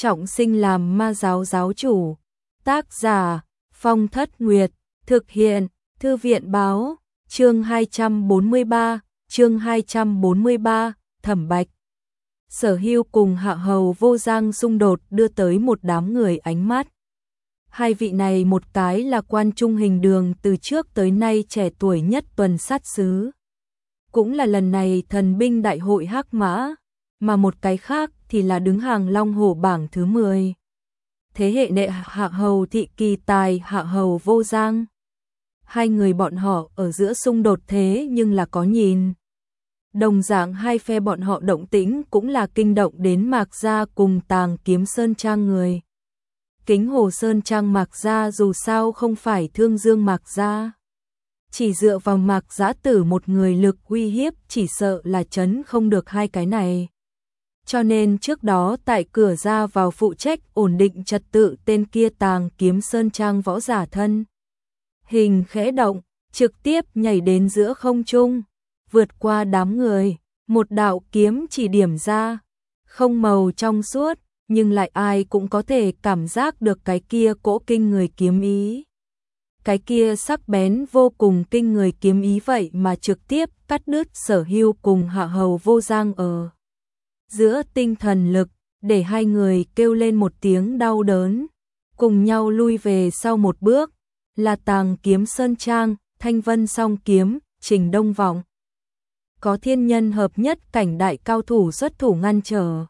trọng sinh làm ma giáo giáo chủ. Tác giả Phong Thất Nguyệt, thực hiện Thư viện báo, chương 243, Thẩm Bạch. Sở Hưu cùng Hạ Hầu Vô Giang xung đột đưa tới một đám người ánh mắt. Hai vị này một cái là quan trung hình đường từ trước tới nay trẻ tuổi nhất tuần sát sứ, cũng là lần này thần binh đại hội Hắc Mã, mà một cái khác thì là đứng hàng Long Hổ bảng thứ 10. Thế hệ đệ Hạ Hầu Thị kỳ tài Hạ Hầu Vô Giang. Hai người bọn họ ở giữa xung đột thế nhưng là có nhìn. Đồng dạng hai phe bọn họ động tĩnh cũng là kinh động đến Mạc Gia cùng Tàng Kiếm Sơn Trang người. Kính Hồ Sơn Trang Mạc Gia dù sao không phải Thương Dương Mạc Gia. Chỉ dựa vào Mạc Giã Tử một người lực uy hiếp chỉ sợ là trấn không được hai cái này. Cho nên trước đó tại cửa ra vào phụ trách ổn định trật tự tên kia Tàng Kiếm Sơn Trang võ giả thân. Hình khẽ động, trực tiếp nhảy đến giữa không trung, vượt qua đám người, một đạo kiếm chỉ điểm ra, không màu trong suốt, nhưng lại ai cũng có thể cảm giác được cái kia cỗ kinh người kiếm ý. Cái kia sắc bén vô cùng kinh người kiếm ý vậy mà trực tiếp cắt đứt Sở Hưu cùng Hạ Hầu Vô Giang ở giữa tinh thần lực, để hai người kêu lên một tiếng đau đớn, cùng nhau lui về sau một bước, là Tàng Kiếm Sơn Trang, Thanh Vân Song Kiếm, Trình Đông Vọng. Có thiên nhân hợp nhất cảnh đại cao thủ xuất thủ ngăn trở.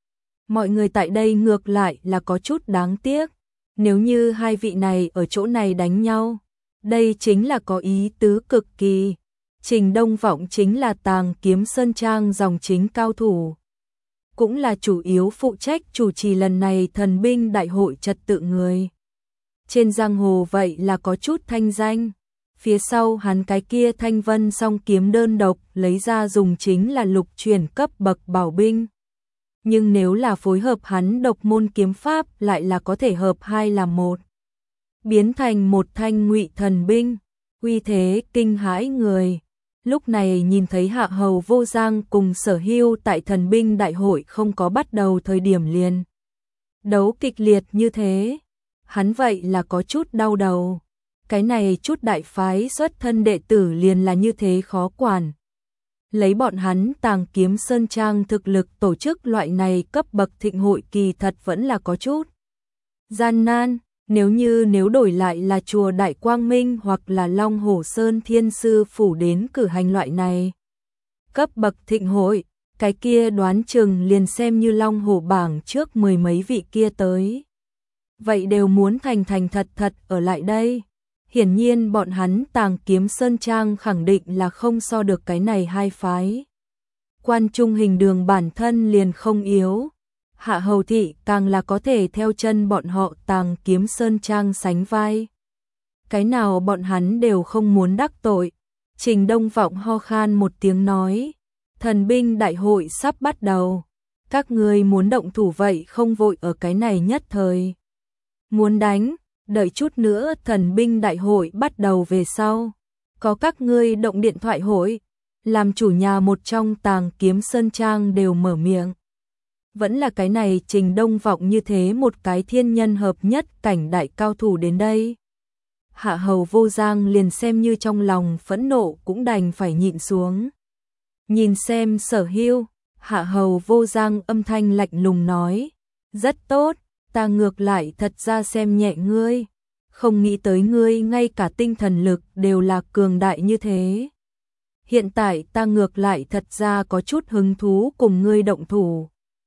Mọi người tại đây ngược lại là có chút đáng tiếc, nếu như hai vị này ở chỗ này đánh nhau, đây chính là có ý tứ cực kỳ. Trình Đông Vọng chính là Tàng Kiếm Sơn Trang dòng chính cao thủ, cũng là chủ yếu phụ trách chủ trì lần này thần binh đại hội trật tự người. Trên giang hồ vậy là có chút thanh danh, phía sau hắn cái kia Thanh Vân Song Kiếm đơn độc lấy ra dùng chính là lục truyền cấp bậc bảo binh. Nhưng nếu là phối hợp hắn độc môn kiếm pháp lại là có thể hợp hai làm một, biến thành một thanh ngụy thần binh, uy thế kinh hãi người. Lúc này nhìn thấy Hạ Hầu Vô Giang cùng Sở Hưu tại thần binh đại hội không có bắt đầu thời điểm liền đấu kịch liệt như thế, hắn vậy là có chút đau đầu. Cái này chút đại phái xuất thân đệ tử liền là như thế khó quản. Lấy bọn hắn Tàng Kiếm Sơn Trang thực lực tổ chức loại này cấp bậc thịnh hội kỳ thật vẫn là có chút gian nan. Nếu đổi lại là chùa Đại Quang Minh hoặc là Long Hổ Sơn Thiên Sư Phủ đến cử hành loại này cấp bậc thịnh hội, cái kia đoán chừng liền xem như Long Hổ bảng trước mười mấy vị kia tới, vậy đều muốn thành thật ở lại đây. Hiển nhiên bọn hắn Tàng Kiếm Sơn Trang khẳng định là không so được cái này hai phái. Quan trung hình đường bản thân liền không yếu, Hạ Hầu Thị càng là có thể theo chân bọn họ Tàng Kiếm Sơn Trang sánh vai. Cái nào bọn hắn đều không muốn đắc tội. Trình Đông Vọng ho khan một tiếng nói, thần binh đại hội sắp bắt đầu, các ngươi muốn động thủ vậy không vội ở cái này nhất thời. Muốn đánh, đợi chút nữa thần binh đại hội bắt đầu về sau, có các ngươi động điện thoại hội. Làm chủ nhà một trong Tàng Kiếm Sơn Trang đều mở miệng. Vẫn là cái này Trình Đông Vọng như thế một cái thiên nhân hợp nhất cảnh đại cao thủ đến đây. Hạ Hầu Vô Giang liền xem như trong lòng phẫn nộ cũng đành phải nhịn xuống. Nhìn xem Sở Hưu, Hạ Hầu Vô Giang âm thanh lạnh lùng nói, rất tốt, ta ngược lại thật ra xem nhẹ ngươi, không nghĩ tới ngươi ngay cả tinh thần lực đều là cường đại như thế. Hiện tại ta ngược lại thật ra có chút hứng thú cùng ngươi động thủ.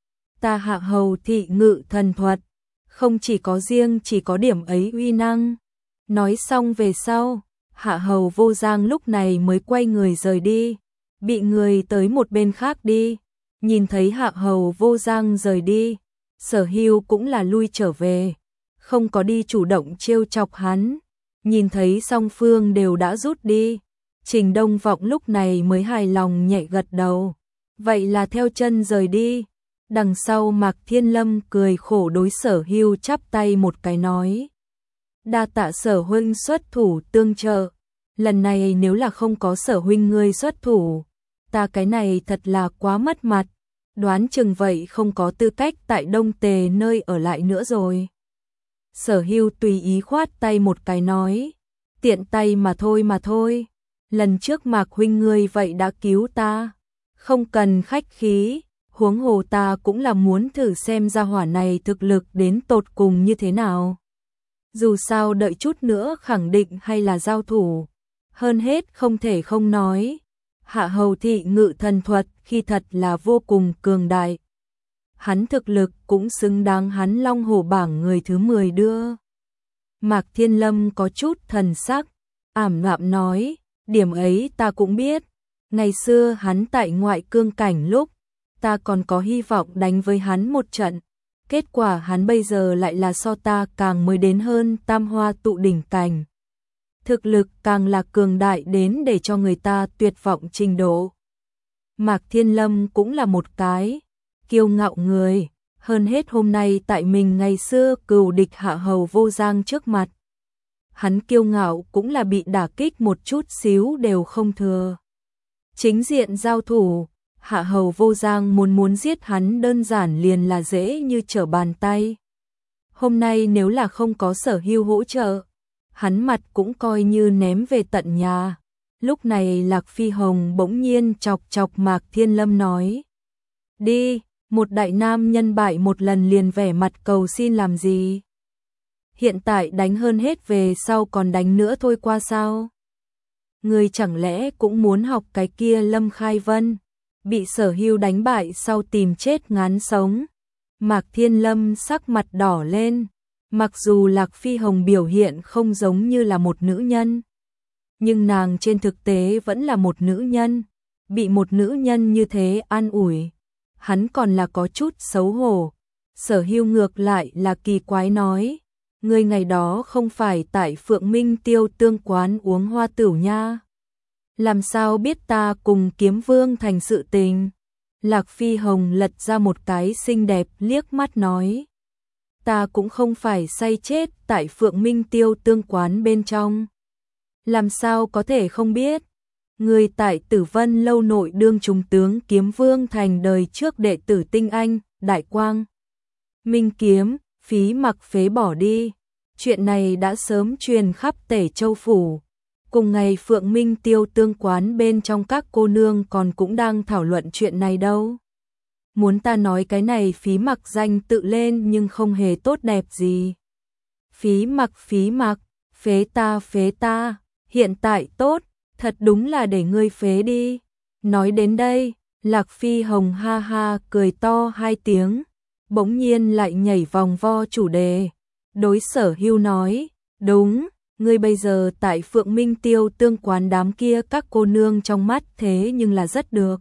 Ta Hạ Hầu Thị ngự thần thuật, không chỉ có riêng chỉ có điểm ấy uy năng. Nói xong về sau, Hạ Hầu Vô Giang lúc này mới quay người rời đi, bị người tới một bên khác đi. Nhìn thấy Hạ Hầu Vô Giang rời đi, Sở Hưu cũng là lui trở về, không có đi chủ động trêu chọc hắn. Nhìn thấy song phương đều đã rút đi, Trình Đông Vọng lúc này mới hài lòng nhẹ gật đầu, vậy là theo chân rời đi. Đằng sau Mạc Thiên Lâm cười khổ đối Sở Hưu chắp tay một cái nói, đa tạ Sở huynh xuất thủ tương trợ, lần này nếu là không có Sở huynh ngươi xuất thủ, ta cái này thật là quá mất mặt. đoán chừng vậy không có tư cách tại Đông Tề nơi ở lại nữa rồi. Sở Hưu tùy ý khoát tay một cái nói, tiện tay mà thôi, lần trước Mạc huynh ngươi vậy đã cứu ta, không cần khách khí, huống hồ ta cũng là muốn thử xem gia hỏa này thực lực đến tột cùng như thế nào. Dù sao đợi chút nữa khẳng định hay là giao thủ, hơn hết không thể không nói, Hạ Hầu thị ngự thần thuật khi thật là vô cùng cường đại. Hắn thực lực cũng xứng đáng hắn Long Hổ bảng người thứ 10 đưa. Mạc Thiên Lâm có chút thần sắc, ảm đạm nói, điểm ấy ta cũng biết, ngày xưa hắn tại ngoại cương cảnh lúc, ta còn có hy vọng đánh với hắn một trận, kết quả hắn bây giờ lại là so ta càng mới đến hơn tam hoa tụ đỉnh cảnh. Thực lực càng là cường đại đến để cho người ta tuyệt vọng trình độ. Mạc Thiên Lâm cũng là một cái kiêu ngạo người, hơn hết hôm nay tại mình ngày xưa cừu địch Hạ Hầu Vô Giang trước mặt. Hắn kiêu ngạo cũng là bị đả kích một chút xíu đều không thừa. Chính diện giao thủ, Hạ Hầu Vô Giang muốn giết hắn đơn giản liền là dễ như trở bàn tay. Hôm nay nếu là không có Sở Hưu hỗ trợ, hắn mặt cũng coi như ném về tận nhà. Lúc này Lạc Phi Hồng bỗng nhiên chọc Mạc Thiên Lâm nói, đi, một đại nam nhân bại một lần liền vẻ mặt cầu xin làm gì? Hiện tại đánh hơn hết về sau còn đánh nữa thôi qua sao? Người chẳng lẽ cũng muốn học cái kia Lâm Khai Vân, bị Sở Hưu đánh bại sau tìm chết ngán sống. Mạc Thiên Lâm sắc mặt đỏ lên, mặc dù Lạc Phi Hồng biểu hiện không giống như là một nữ nhân, nhưng nàng trên thực tế vẫn là một nữ nhân, bị một nữ nhân như thế an ủi, hắn còn là có chút xấu hổ. Sở Hưu ngược lại là kỳ quái nói, ngươi ngày đó không phải tại Phượng Minh Tiêu Tương quán uống hoa tửu nha, làm sao biết ta cùng Kiếm Vương thành sự tình? Lạc Phi Hồng lật ra một cái xinh đẹp liếc mắt nói, ta cũng không phải say chết tại Phượng Minh Tiêu Tương quán bên trong, làm sao có thể không biết? Người tại Tử Vân lâu nội đương trung tướng Kiếm Vương thành đời trước đệ tử tinh anh, Đại Quang Minh Kiếm, phí mặc phế bỏ đi. Chuyện này đã sớm truyền khắp Tể Châu phủ. Cùng ngày Phượng Minh Tiêu Tương quán bên trong các cô nương còn cũng đang thảo luận chuyện này đâu. Muốn ta nói cái này phí mặc danh tự lên nhưng không hề tốt đẹp gì. Phí mặc, phế ta, hiện tại tốt, thật đúng là để ngươi phế đi. Nói đến đây, Lạc Phi Hồng ha ha cười to hai tiếng, bỗng nhiên lại nhảy vòng vo chủ đề. Đối Sở Hưu nói, đúng, ngươi bây giờ tại Phượng Minh Tiêu Tương quán đám kia các cô nương trong mắt thế nhưng là rất được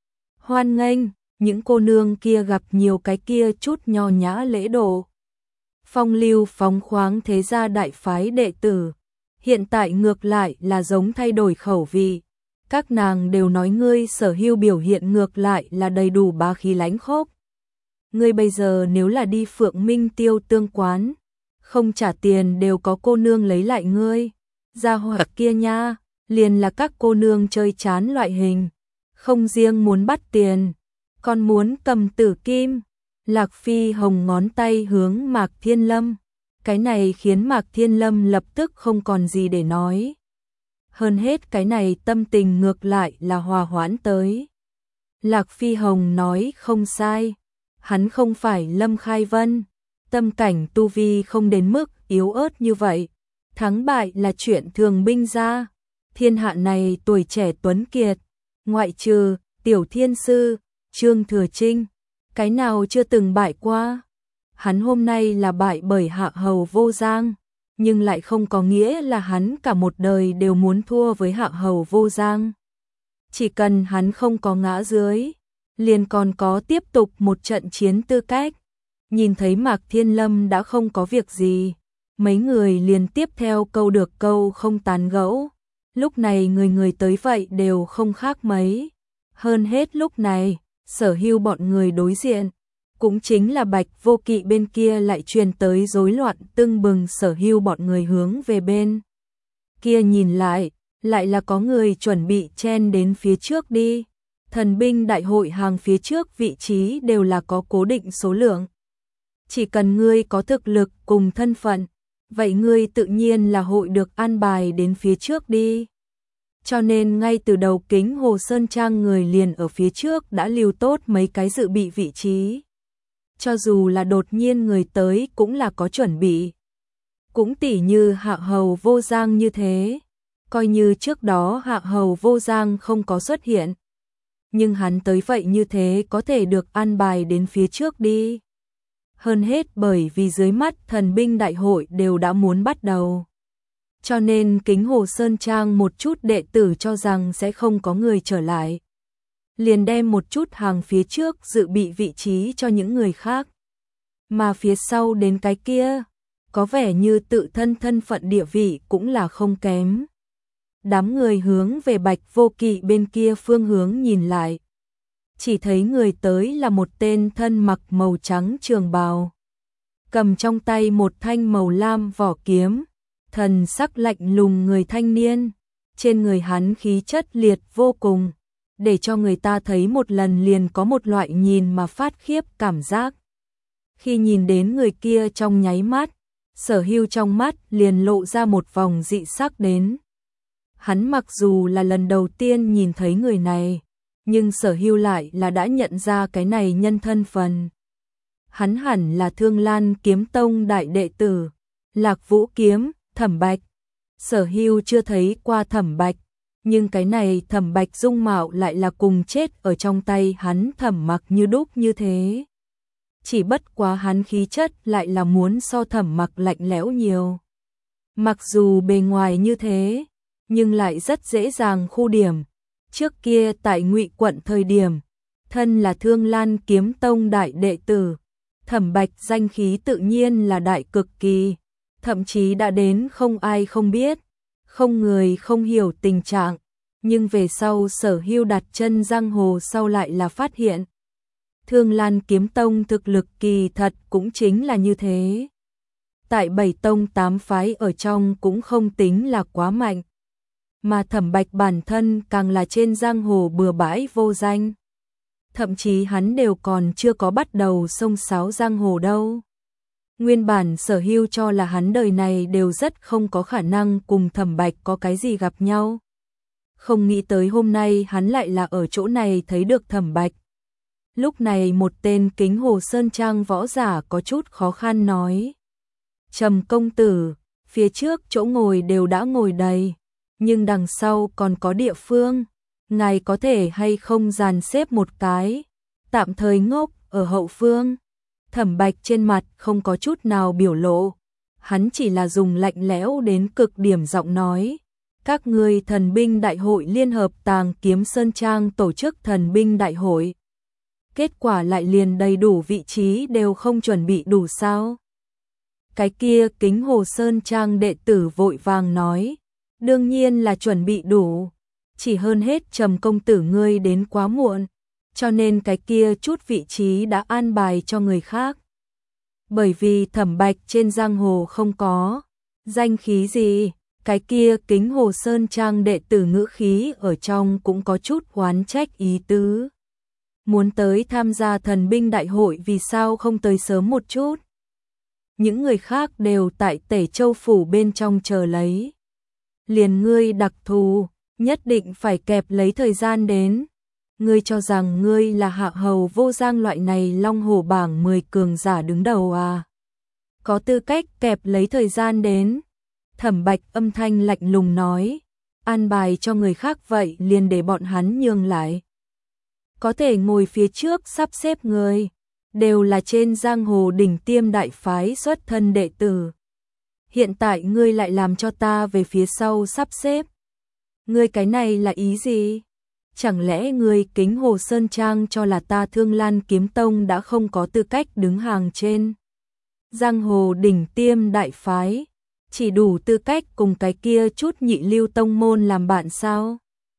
hoan nghênh, những cô nương kia gặp nhiều cái kia chút nho nhã lễ độ, phong lưu phóng khoáng thế gia đại phái đệ tử, hiện tại ngược lại là giống thay đổi khẩu vị, các nàng đều nói ngươi Sở Hưu biểu hiện ngược lại là đầy đủ bá khí lãnh khốc. Ngươi bây giờ nếu là đi Phượng Minh Tiêu Tương quán, không trả tiền đều có cô nương lấy lại ngươi. Gia hỏa kia nha, liền là các cô nương chơi chán loại hình, không riêng muốn bắt tiền, còn muốn cầm tử kim. Lạc Phi Hồng ngón tay hướng Mạc Thiên Lâm, cái này khiến Mạc Thiên Lâm lập tức không còn gì để nói. Hơn hết cái này tâm tình ngược lại là hòa hoãn tới. Lạc Phi Hồng nói không sai, hắn không phải Lâm Khai Vân, tâm cảnh tu vi không đến mức yếu ớt như vậy, thắng bại là chuyện thường binh ra. Thiên hạ này tuổi trẻ tuấn kiệt, ngoại trừ Tiểu Thiên Sư, Trương Thừa Trinh, cái nào chưa từng bại qua. Hắn hôm nay là bại bởi Hạ Hầu Vô Giang, nhưng lại không có nghĩa là hắn cả một đời đều muốn thua với Hạ Hầu Vô Giang. Chỉ cần hắn không có ngã dưới, liền còn có tiếp tục một trận chiến tư cách. Nhìn thấy Mạc Thiên Lâm đã không có việc gì, mấy người liền tiếp theo câu được câu không tán gẫu. Lúc này người tới vậy đều không khác mấy. Hơn hết lúc này, Sở Hưu bọn người đối diện, cũng chính là Bạch Vô Kỵ bên kia lại truyền tới rối loạn tưng bừng. Sở Hưu bọn người hướng về bên kia nhìn lại là có người chuẩn bị chen đến phía trước đi. Thần binh đại hội hàng phía trước vị trí đều là có cố định số lượng. Chỉ cần ngươi có thực lực cùng thân phận, vậy ngươi tự nhiên là hội được an bài đến phía trước đi. Cho nên ngay từ đầu Kính Hồ Sơn Trang người liền ở phía trước đã lưu tốt mấy cái dự bị vị trí. Cho dù là đột nhiên người tới cũng là có chuẩn bị. Cũng tỉ như Hạ Hầu Vô Giang như thế. Coi như trước đó Hạ Hầu Vô Giang không có xuất hiện. Nhưng hắn tới vậy như thế có thể được an bài đến phía trước đi. Hơn hết bởi vì dưới mắt thần binh đại hội đều đã muốn bắt đầu. Cho nên Kính Hồ Sơn Trang một chút đệ tử cho rằng sẽ không có người trở lại. Liền đem một chút hàng phía trước dự bị vị trí cho những người khác. Mà phía sau đến cái kia, có vẻ như tự thân thân phận địa vị cũng là không kém. Đám người hướng về Bạch Vô Kỵ bên kia phương hướng nhìn lại. Chỉ thấy người tới là một tên thân mặc màu trắng trường bào. Cầm trong tay một thanh màu lam vỏ kiếm. Thần sắc lạnh lùng người thanh niên. Trên người hắn khí chất liệt vô cùng. Để cho người ta thấy một lần liền có một loại nhìn mà phát khiếp cảm giác. Khi nhìn đến người kia trong nháy mắt, Sở Hưu trong mắt liền lộ ra một vòng dị sắc đến. Hắn mặc dù là lần đầu tiên nhìn thấy người này, nhưng Sở Hưu lại là đã nhận ra cái này nhân thân phần. Hắn hẳn là Thương Lan Kiếm Tông đại đệ tử, Lạc Vũ Kiếm, Thẩm Bạch. Sở Hưu chưa thấy qua Thẩm Bạch, nhưng cái này Thẩm Bạch dung mạo lại là cùng chết ở trong tay hắn Thẩm Mặc như đúc như thế. Chỉ bất quá hắn khí chất lại là muốn so Thẩm Mặc lạnh lẽo nhiều. Mặc dù bề ngoài như thế, nhưng lại rất dễ dàng khu điểm. Trước kia tại Ngụy quận thời điểm, thân là Thương Lan Kiếm Tông đại đệ tử, Thẩm Bạch danh khí tự nhiên là đại cực kỳ, thậm chí đã đến không ai không biết, không người không hiểu tình trạng. Nhưng về sau Sở Hưu đặt chân giang hồ sau lại là phát hiện. Thương Lan Kiếm Tông thực lực kỳ thật cũng chính là như thế. Tại 7 tông 8 phái ở trong cũng không tính là quá mạnh. Mà Thẩm Bạch bản thân càng là trên giang hồ bừa bãi vô danh. Thậm chí hắn đều còn chưa có bắt đầu xông xáo giang hồ đâu. Nguyên bản Sở Hưu cho là hắn đời này đều rất không có khả năng cùng Thẩm Bạch có cái gì gặp nhau. Không nghĩ tới hôm nay hắn lại là ở chỗ này thấy được Thẩm Bạch. Lúc này một tên Kính Hồ Sơn Trang võ giả có chút khó khăn nói. Trầm công tử, phía trước chỗ ngồi đều đã ngồi đầy, nhưng đằng sau còn có địa phương. Ngài có thể hay không dàn xếp một cái, tạm thời ngốc ở hậu phương. Thẩm Bạch trên mặt không có chút nào biểu lộ. Hắn chỉ là dùng lạnh lẽo đến cực điểm giọng nói. Các ngươi thần binh đại hội liên hợp Tàng Kiếm Sơn Trang tổ chức thần binh đại hội. Kết quả lại liền đầy đủ vị trí đều không chuẩn bị đủ sao? Cái kia Kính Hồ Sơn Trang đệ tử vội vàng nói. Đương nhiên là chuẩn bị đủ. Chỉ hơn hết Trầm công tử ngươi đến quá muộn. Cho nên cái kia chút vị trí đã an bài cho người khác. Bởi vì Thẩm Bạch trên giang hồ không có danh khí gì. Cái kia Kính Hồ Sơn Trang đệ tử ngữ khí ở trong cũng có chút oán trách ý tứ. Muốn tới tham gia thần binh đại hội vì sao không tới sớm một chút. Những người khác đều tại Tể Châu Phủ bên trong chờ lấy. Liền ngươi đặc thù, nhất định phải kẹp lấy thời gian đến. Ngươi cho rằng ngươi là Hạ Hầu Vô Giang loại này long hổ bảng 10 cường giả đứng đầu à? Có tư cách kẹp lấy thời gian đến. Thẩm Bạch âm thanh lạnh lùng nói, an bài cho người khác vậy liền để bọn hắn nhường lại. Có thể ngồi phía trước sắp xếp người, đều là trên giang hồ đỉnh tiêm đại phái xuất thân đệ tử. Hiện tại ngươi lại làm cho ta về phía sau sắp xếp. Ngươi cái này là ý gì? Chẳng lẽ ngươi Kính Hồ Sơn Trang cho là ta Thương Lan Kiếm Tông đã không có tư cách đứng hàng trên giang hồ đỉnh tiêm đại phái? Chỉ đủ tư cách cùng cái kia chút nhị lưu tông môn làm bạn sao?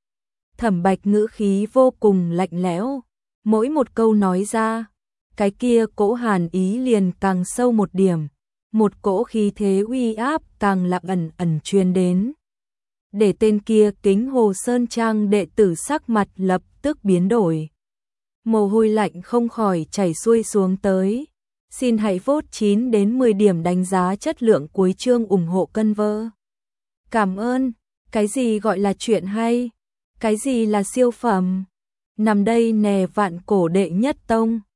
Thẩm Bạch ngữ khí vô cùng lạnh lẽo, mỗi một câu nói ra, cái kia cỗ hàn ý liền càng sâu một điểm, một cỗ khí thế uy áp càng là ẩn ẩn truyền đến. Để tên kia Kính Hồ Sơn Trang đệ tử sắc mặt lập tức biến đổi. Mồ hôi lạnh không khỏi chảy xuôi xuống tới. Xin hãy vote 9 đến 10 điểm đánh giá chất lượng cuối chương ủng hộ cân vơ. Cảm ơn. Cái gì gọi là chuyện hay? Cái gì là siêu phẩm? Nằm đây nè vạn cổ đệ nhất tông.